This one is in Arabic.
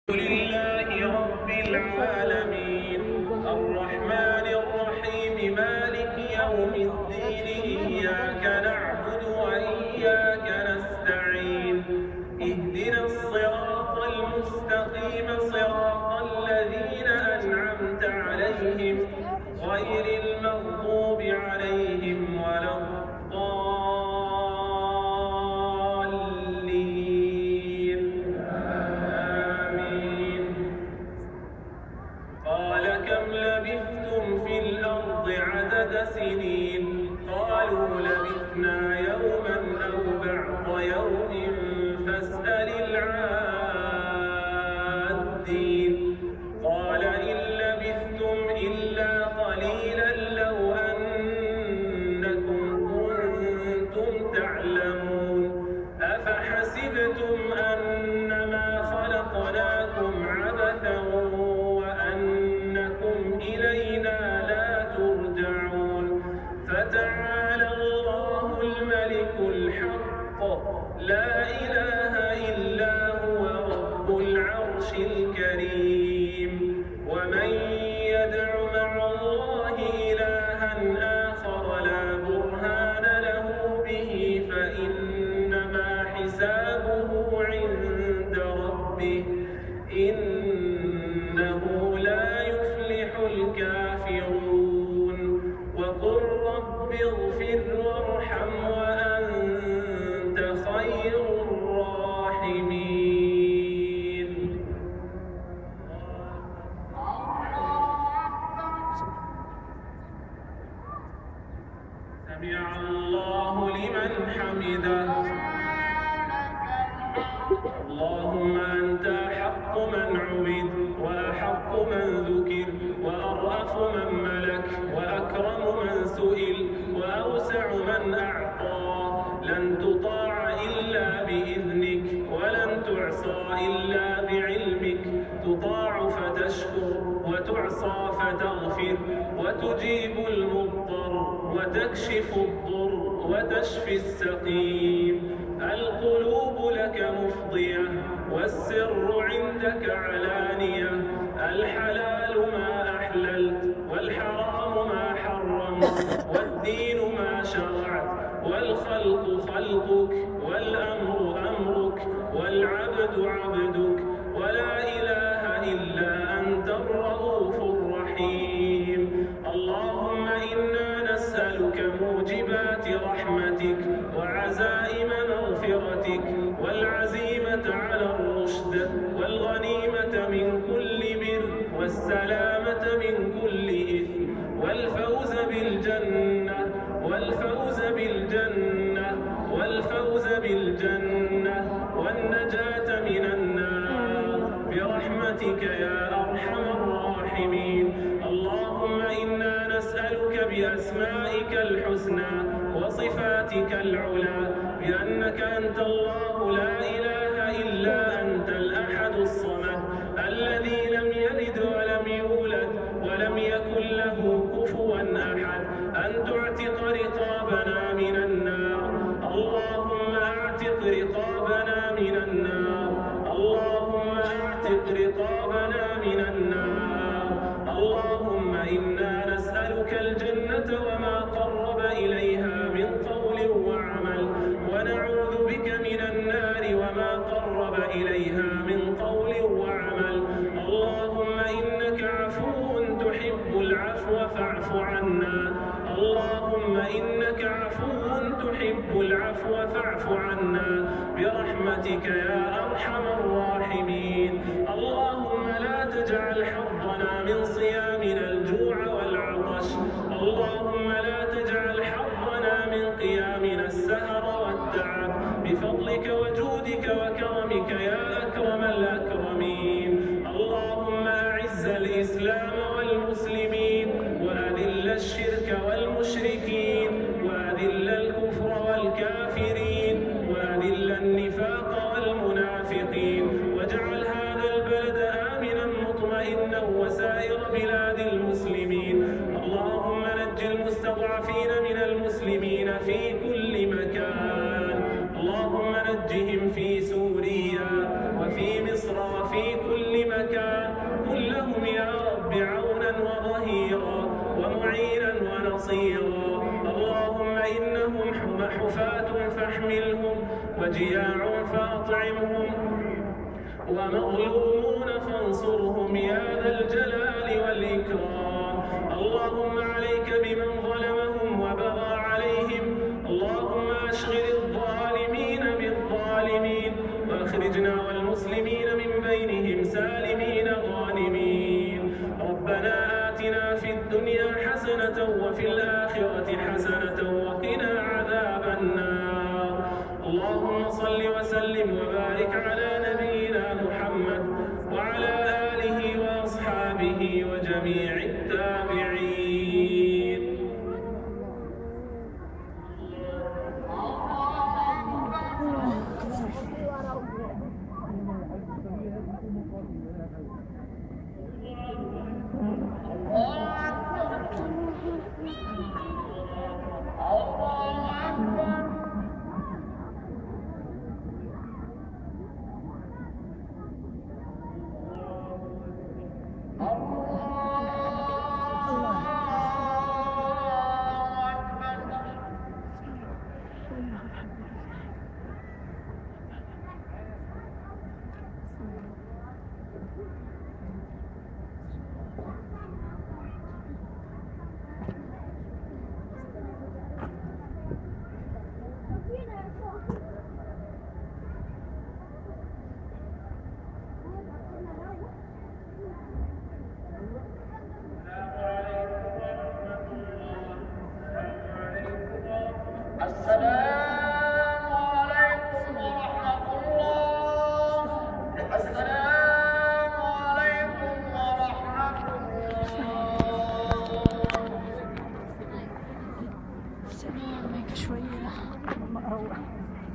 لله رب العالمين الرحمن الرحيم مالك يوم الدين إياك نعبد وإياك نستعين اهدنا الصراط المستقيم صراط الذين أنعمت عليهم غير المغضوب عليهم ولا الضالين آمين. قال كم لبثتم في الأرض عدد سنين قالوا لبثنا يوما أو بعض يوم فاسأل العادين قال إن لبثتم إلا قليلا لو أنكم كنتم تعلمون أفحسبتم أنما خلقناكم عبثا وأنكم إلينا لا ترجعون فتعالى الله الملك الحق لا إله إلا هو رب العرش الكريم ومن يدع مع الله إلها آخر لا برهان له به فإنما حسابه عند ربه إنه لا يفلح الكافرون وقل رب اغفر وارحم وأنت خير الراحمين. سمع الله لمن حمده. اللهم أنت أحق من عبد وأحق من ذكر وأرأف من ملك وأكرم من سئل وأوسع من أعطى لن تطاع إلا بإذنك ولن تعصى إلا بعلمك تطاع فتشكر وتعصى فتغفر وتجيب المضطر وتكشف الضر وتشفي السقيم القلوب لك مفضية والسر عندك علانية الحلال ما أحللت والحرام ما حرمت والدين ما شرعت والخلق خلقك والأمر أمرك والعبد عبدك ولا إله إلا أنت الرؤوف الرحيم. اللهم إنا نسألك موجبات رحمتك وعزائم مغفرتك والعزيمة على الرشد والغنيمة من كل بر والسلامة من كل إثم والفوز بالجنة والنجاة من النار برحمتك يا أرحم الراحمين. اللهم إنا نسألك بأسمائك الحسنى وصفاتك العلى بأنك أنت الله لا إله إلا أنت الأحد الصمد الذي لم يلد ولم يولد ولم يكن له كفوا أحد أن تعتق رقابنا من النار. اللهم أعتق رقابنا من النار. اللهم أعتق رقابنا من النار. اللهم إنا نسألك الجنة وما قرب إليها من قول وعمل ونعوذ بك من النار وما قرب إليها من قول وعمل. اللهم إنك عفو تحب العفو فاعف عنا. اللهم إنك عفو تحب العفو فاعف عنا برحمتك يا أرحم الراحمين. اللهم لا تجعل حظنا من صيامنا الجوع والعطش. اللهم لا تجعل حظنا من قيامنا السهر والتعب بفضلك وجودك وكرمك يا أكرم الأكرمين. اللهم أعز الإسلام والمسلمين وأذل الشرك والمشركين وأذل الكفر والكافرين وأذل النفاق والمنافقين واجعل وجياع فأطعمهم ومظلومون فانصرهم يا ذا الجلال والإكرام. اللهم عليك بمن ظلمهم وبغى عليهم، اللهم أشغل الظالمين بالظالمين وأخرجنا والمسلمين من بينهم سالمين غانمين. ربنا آتنا في الدنيا حسنة وفي الآخرة حسنة وقنا عذاب النار. اللهم صل وسلم وبارك على نبينا محمد وعلى آله وأصحابه وجميع التابعين. شوية مروح.